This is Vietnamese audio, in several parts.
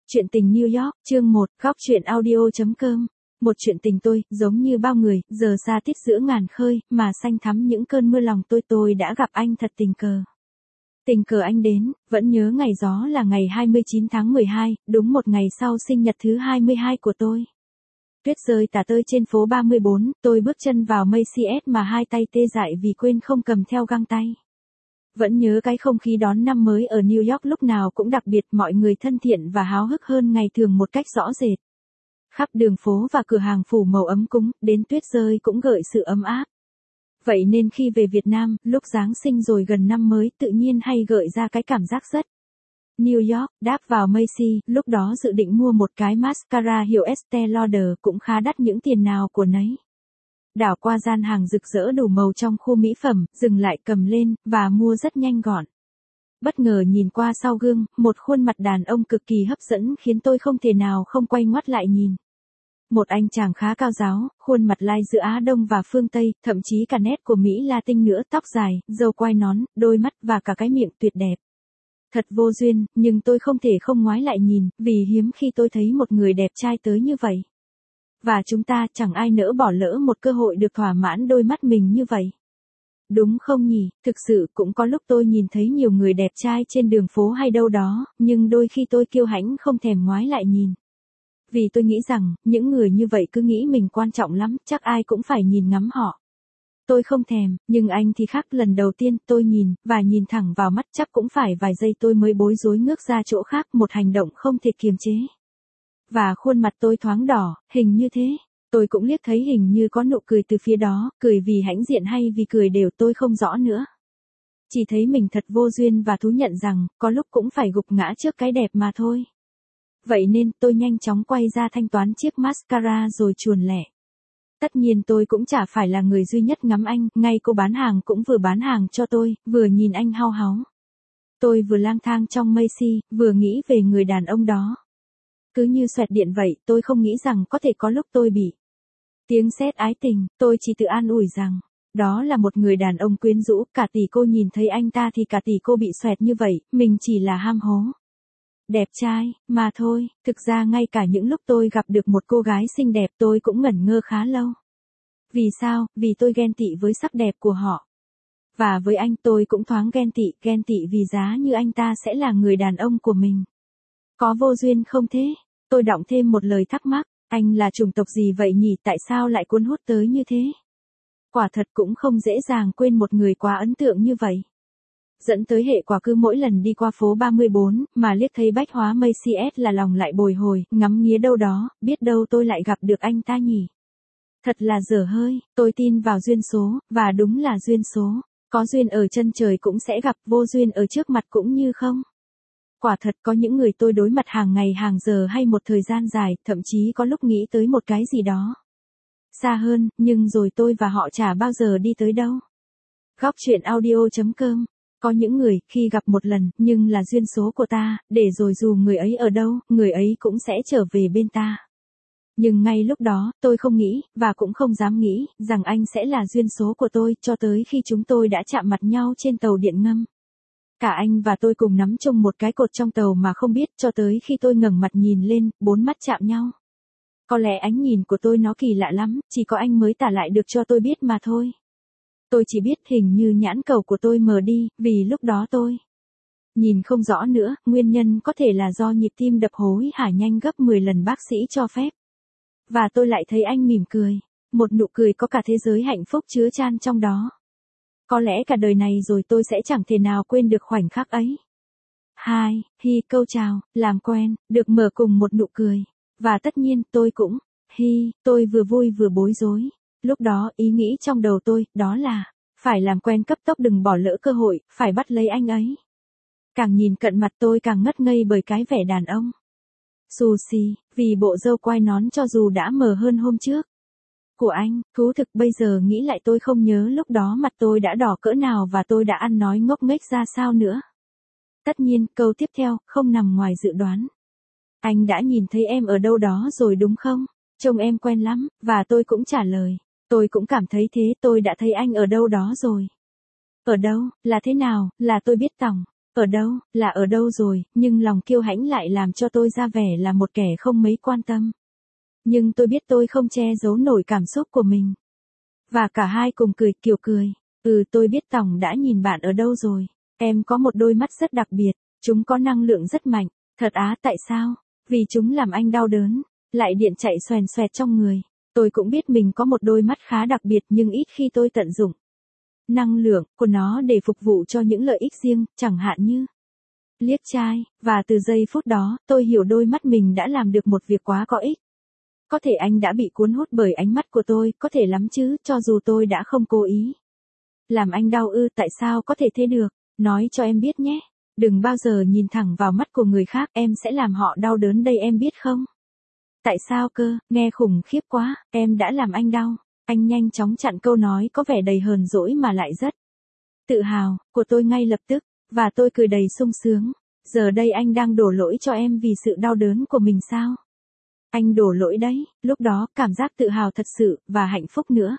Chuyện tình New York, chương 1, góc chuyện audio.com. Một chuyện tình tôi, giống như bao người, giờ xa tít giữa ngàn khơi, mà xanh thắm những cơn mưa lòng tôi đã gặp anh thật tình cờ. Tình cờ anh đến, vẫn nhớ ngày đó là ngày 29 tháng 12, đúng một ngày sau sinh nhật thứ 22 của tôi. Tuyết rơi tả tơi trên phố 34, tôi bước chân vào Macy's mà hai tay tê dại vì quên không cầm theo găng tay. Vẫn nhớ cái không khí đón năm mới ở New York lúc nào cũng đặc biệt, mọi người thân thiện và háo hức hơn ngày thường một cách rõ rệt. Khắp đường phố và cửa hàng phủ màu ấm cúng, đến tuyết rơi cũng gợi sự ấm áp. Vậy nên khi về Việt Nam, lúc Giáng sinh rồi gần năm mới tự nhiên hay gợi ra cái cảm giác rất New York. Đáp vào Macy's, lúc đó dự định mua một cái mascara hiệu Estée Lauder cũng khá đắt, những tiền nào của nấy. Đảo qua gian hàng rực rỡ đủ màu trong khu mỹ phẩm, dừng lại cầm lên, và mua rất nhanh gọn. Bất ngờ nhìn qua sau gương, một khuôn mặt đàn ông cực kỳ hấp dẫn khiến tôi không thể nào không quay ngoắt lại nhìn. Một anh chàng khá cao ráo, khuôn mặt lai giữa Á Đông và phương Tây, thậm chí cả nét của Mỹ Latin nữa, tóc dài, râu quai nón, đôi mắt và cả cái miệng tuyệt đẹp. Thật vô duyên, nhưng tôi không thể không ngoái lại nhìn, vì hiếm khi tôi thấy một người đẹp trai tới như vậy. Và chúng ta chẳng ai nỡ bỏ lỡ một cơ hội được thỏa mãn đôi mắt mình như vậy. Đúng không nhỉ, thực sự cũng có lúc tôi nhìn thấy nhiều người đẹp trai trên đường phố hay đâu đó, nhưng đôi khi tôi kiêu hãnh không thèm ngoái lại nhìn. Vì tôi nghĩ rằng, những người như vậy cứ nghĩ mình quan trọng lắm, chắc ai cũng phải nhìn ngắm họ. Tôi không thèm, nhưng anh thì khác, lần đầu tiên tôi nhìn, và nhìn thẳng vào mắt chắc cũng phải vài giây tôi mới bối rối ngước ra chỗ khác, một hành động không thể kiềm chế. Và khuôn mặt tôi thoáng đỏ, hình như thế. Tôi cũng liếc thấy hình như có nụ cười từ phía đó, cười vì hãnh diện hay vì cười đều tôi không rõ nữa. Chỉ thấy mình thật vô duyên và thú nhận rằng, có lúc cũng phải gục ngã trước cái đẹp mà thôi. Vậy nên tôi nhanh chóng quay ra thanh toán chiếc mascara rồi chuồn lẻ. Tất nhiên tôi cũng chả phải là người duy nhất ngắm anh, ngay cô bán hàng cũng vừa bán hàng cho tôi, vừa nhìn anh hao háo. Tôi vừa lang thang trong Macy's, vừa nghĩ về người đàn ông đó. Cứ như xoẹt điện vậy, tôi không nghĩ rằng có thể có lúc tôi bị tiếng sét ái tình, tôi chỉ tự an ủi rằng, đó là một người đàn ông quyến rũ, cả tỷ cô nhìn thấy anh ta thì cả tỷ cô bị xoẹt như vậy, mình chỉ là ham hố. Đẹp trai, mà thôi, thực ra ngay cả những lúc tôi gặp được một cô gái xinh đẹp tôi cũng ngẩn ngơ khá lâu. Vì sao? Vì tôi ghen tị với sắc đẹp của họ. Và với anh tôi cũng thoáng ghen tị vì giá như anh ta sẽ là người đàn ông của mình. Có vô duyên không thế? Tôi đọng thêm một lời thắc mắc, anh là chủng tộc gì vậy nhỉ, tại sao lại cuốn hút tới như thế? Quả thật cũng không dễ dàng quên một người quá ấn tượng như vậy. Dẫn tới hệ quả cứ mỗi lần đi qua phố 34, mà liếc thấy bách hóa Macy's là lòng lại bồi hồi, ngắm nghía đâu đó, biết đâu tôi lại gặp được anh ta nhỉ. Thật là dở hơi, tôi tin vào duyên số, và đúng là duyên số. Có duyên ở chân trời cũng sẽ gặp, vô duyên ở trước mặt cũng như không. Quả thật có những người tôi đối mặt hàng ngày hàng giờ hay một thời gian dài, thậm chí có lúc nghĩ tới một cái gì đó xa hơn, nhưng rồi tôi và họ chả bao giờ đi tới đâu. Góc chuyện audio.com. Có những người, khi gặp một lần, nhưng là duyên số của ta, để rồi dù người ấy ở đâu, người ấy cũng sẽ trở về bên ta. Nhưng ngay lúc đó, tôi không nghĩ, và cũng không dám nghĩ, rằng anh sẽ là duyên số của tôi, cho tới khi chúng tôi đã chạm mặt nhau trên tàu điện ngầm. Cả anh và tôi cùng nắm chung một cái cột trong tàu mà không biết, cho tới khi tôi ngẩng mặt nhìn lên, bốn mắt chạm nhau. Có lẽ ánh nhìn của tôi nó kỳ lạ lắm, chỉ có anh mới tả lại được cho tôi biết mà thôi. Tôi chỉ biết hình như nhãn cầu của tôi mờ đi, vì lúc đó tôi nhìn không rõ nữa, nguyên nhân có thể là do nhịp tim đập hối hả nhanh gấp 10 lần bác sĩ cho phép. Và tôi lại thấy anh mỉm cười, một nụ cười có cả thế giới hạnh phúc chứa chan trong đó. Có lẽ cả đời này rồi tôi sẽ chẳng thể nào quên được khoảnh khắc ấy. Câu chào, làm quen, được mở cùng một nụ cười. Và tất nhiên, tôi cũng, tôi vừa vui vừa bối rối. Lúc đó, ý nghĩ trong đầu tôi, đó là, phải làm quen cấp tốc, đừng bỏ lỡ cơ hội, phải bắt lấy anh ấy. Càng nhìn cận mặt tôi càng ngất ngây bởi cái vẻ đàn ông. Xù xì, vì bộ râu quai nón cho dù đã mờ hơn hôm trước. Của anh, thú thực bây giờ nghĩ lại tôi không nhớ lúc đó mặt tôi đã đỏ cỡ nào và tôi đã ăn nói ngốc nghếch ra sao nữa. Tất nhiên, câu tiếp theo, không nằm ngoài dự đoán. Anh đã nhìn thấy em ở đâu đó rồi đúng không? Trông em quen lắm, và tôi cũng trả lời. Tôi cũng cảm thấy thế, tôi đã thấy anh ở đâu đó rồi. Ở đâu, là thế nào, là tôi biết tỏng. Ở đâu, là ở đâu rồi, nhưng lòng kiêu hãnh lại làm cho tôi ra vẻ là một kẻ không mấy quan tâm. Nhưng tôi biết tôi không che giấu nổi cảm xúc của mình. Và cả hai cùng cười kiểu cười. Tôi biết Tòng đã nhìn bạn ở đâu rồi. Em có một đôi mắt rất đặc biệt, chúng có năng lượng rất mạnh. Thật á, tại sao? Vì chúng làm anh đau đớn, lại điện chạy xoèn xoẹt trong người. Tôi cũng biết mình có một đôi mắt khá đặc biệt nhưng ít khi tôi tận dụng năng lượng của nó để phục vụ cho những lợi ích riêng, chẳng hạn như liếc trai, và từ giây phút đó, tôi hiểu đôi mắt mình đã làm được một việc quá có ích. Có thể anh đã bị cuốn hút bởi ánh mắt của tôi, có thể lắm chứ, cho dù tôi đã không cố ý. Làm anh đau tại sao có thể thế được? Nói cho em biết nhé. Đừng bao giờ nhìn thẳng vào mắt của người khác, em sẽ làm họ đau đớn đây em biết không? Tại sao cơ, nghe khủng khiếp quá, em đã làm anh đau. Anh nhanh chóng chặn câu nói có vẻ đầy hờn dỗi mà lại rất tự hào của tôi ngay lập tức, và tôi cười đầy sung sướng. Giờ đây anh đang đổ lỗi cho em vì sự đau đớn của mình sao? Anh đổ lỗi đấy, lúc đó cảm giác tự hào thật sự, và hạnh phúc nữa.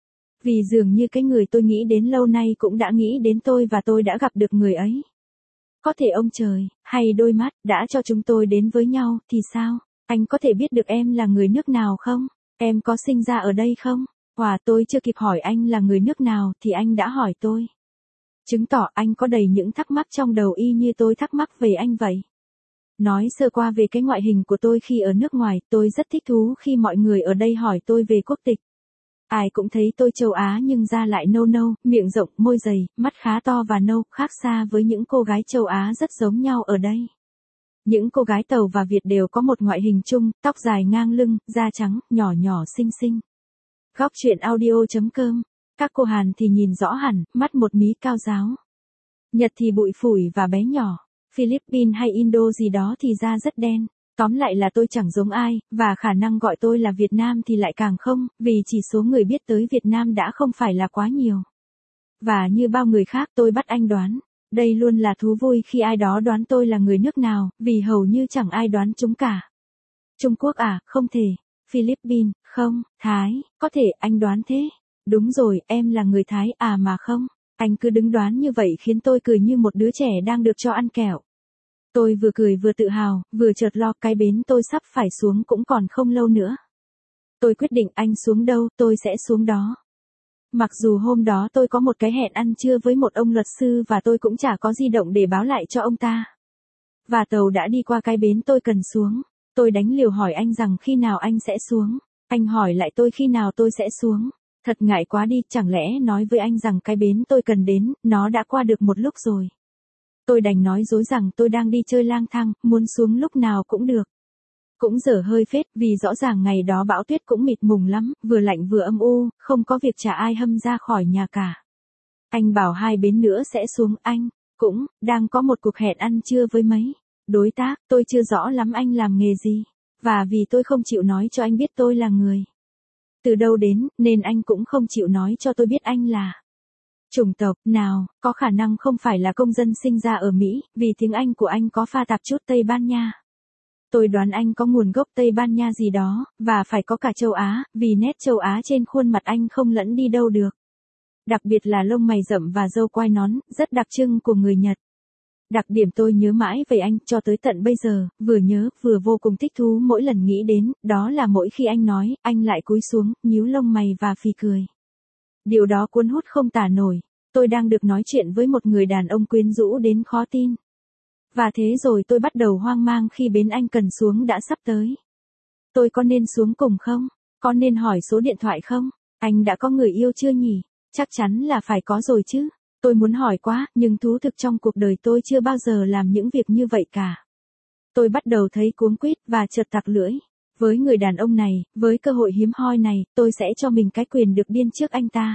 Vì dường như cái người tôi nghĩ đến lâu nay cũng đã nghĩ đến tôi và tôi đã gặp được người ấy. Có thể ông trời, hay đôi mắt, đã cho chúng tôi đến với nhau, thì sao? Anh có thể biết được em là người nước nào không? Em có sinh ra ở đây không? Tôi chưa kịp hỏi anh là người nước nào thì anh đã hỏi tôi. Chứng tỏ anh có đầy những thắc mắc trong đầu y như tôi thắc mắc về anh vậy. Nói sơ qua về cái ngoại hình của tôi khi ở nước ngoài, tôi rất thích thú khi mọi người ở đây hỏi tôi về quốc tịch. Ai cũng thấy tôi châu Á nhưng da lại nâu nâu, miệng rộng, môi dày, mắt khá to và nâu, khác xa với những cô gái châu Á rất giống nhau ở đây. Những cô gái Tàu và Việt đều có một ngoại hình chung, tóc dài ngang lưng, da trắng, nhỏ nhỏ xinh xinh. Góc truyện audio.com. Các cô Hàn thì nhìn rõ hẳn, mắt một mí cao ráo. Nhật thì bụi phủi và bé nhỏ. Philippines hay Indo gì đó thì da rất đen. Tóm lại là tôi chẳng giống ai, và khả năng gọi tôi là Việt Nam thì lại càng không, vì chỉ số người biết tới Việt Nam đã không phải là quá nhiều. Và như bao người khác tôi bắt anh đoán. Đây luôn là thú vui khi ai đó đoán tôi là người nước nào, vì hầu như chẳng ai đoán chúng cả. Trung Quốc à, không thể. Philippines, không. Thái, có thể, anh đoán thế. Đúng rồi, em là người Thái à mà không. Anh cứ đứng đoán như vậy khiến tôi cười như một đứa trẻ đang được cho ăn kẹo. Tôi vừa cười vừa tự hào, vừa chợt lo cái bến tôi sắp phải xuống cũng còn không lâu nữa. Tôi quyết định anh xuống đâu, tôi sẽ xuống đó. Mặc dù hôm đó tôi có một cái hẹn ăn trưa với một ông luật sư và tôi cũng chả có di động để báo lại cho ông ta. Và tàu đã đi qua cái bến tôi cần xuống. Tôi đánh liều hỏi anh rằng khi nào anh sẽ xuống. Anh hỏi lại tôi khi nào tôi sẽ xuống. Thật ngại quá đi, chẳng lẽ nói với anh rằng cái bến tôi cần đến, nó đã qua được một lúc rồi. Tôi đành nói dối rằng tôi đang đi chơi lang thang, muốn xuống lúc nào cũng được. Cũng dở hơi phết, vì rõ ràng ngày đó bão tuyết cũng mịt mùng lắm, vừa lạnh vừa âm u, không có việc chả ai hâm ra khỏi nhà cả. Anh bảo 2 bến nữa sẽ xuống, anh cũng đang có một cuộc hẹn ăn trưa với mấy đối tác, tôi chưa rõ lắm anh làm nghề gì. Và vì tôi không chịu nói cho anh biết tôi là người từ đâu đến, nên anh cũng không chịu nói cho tôi biết anh là chủng tộc nào, có khả năng không phải là công dân sinh ra ở Mỹ, vì tiếng Anh của anh có pha tạp chút Tây Ban Nha. Tôi đoán anh có nguồn gốc Tây Ban Nha gì đó, và phải có cả châu Á, vì nét châu Á trên khuôn mặt anh không lẫn đi đâu được. Đặc biệt là lông mày rậm và râu quai nón, rất đặc trưng của người Nhật. Đặc điểm tôi nhớ mãi về anh cho tới tận bây giờ, vừa nhớ, vừa vô cùng thích thú mỗi lần nghĩ đến, đó là mỗi khi anh nói, anh lại cúi xuống, nhíu lông mày và phì cười. Điều đó cuốn hút không tả nổi. Tôi đang được nói chuyện với một người đàn ông quyến rũ đến khó tin. Và thế rồi tôi bắt đầu hoang mang khi bến anh cần xuống đã sắp tới. Tôi có nên xuống cùng không? Có nên hỏi số điện thoại không? Anh đã có người yêu chưa nhỉ? Chắc chắn là phải có rồi chứ. Tôi muốn hỏi quá, nhưng thú thực trong cuộc đời tôi chưa bao giờ làm những việc như vậy cả. Tôi bắt đầu thấy cuống quýt và chợt tặc lưỡi. Với người đàn ông này, với cơ hội hiếm hoi này, tôi sẽ cho mình cái quyền được điên trước anh ta.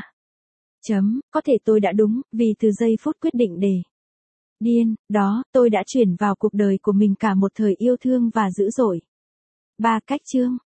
Có thể tôi đã đúng, vì từ giây phút quyết định để điên, đó, tôi đã chuyển vào cuộc đời của mình cả một thời yêu thương và dữ dội. 3 cách chương.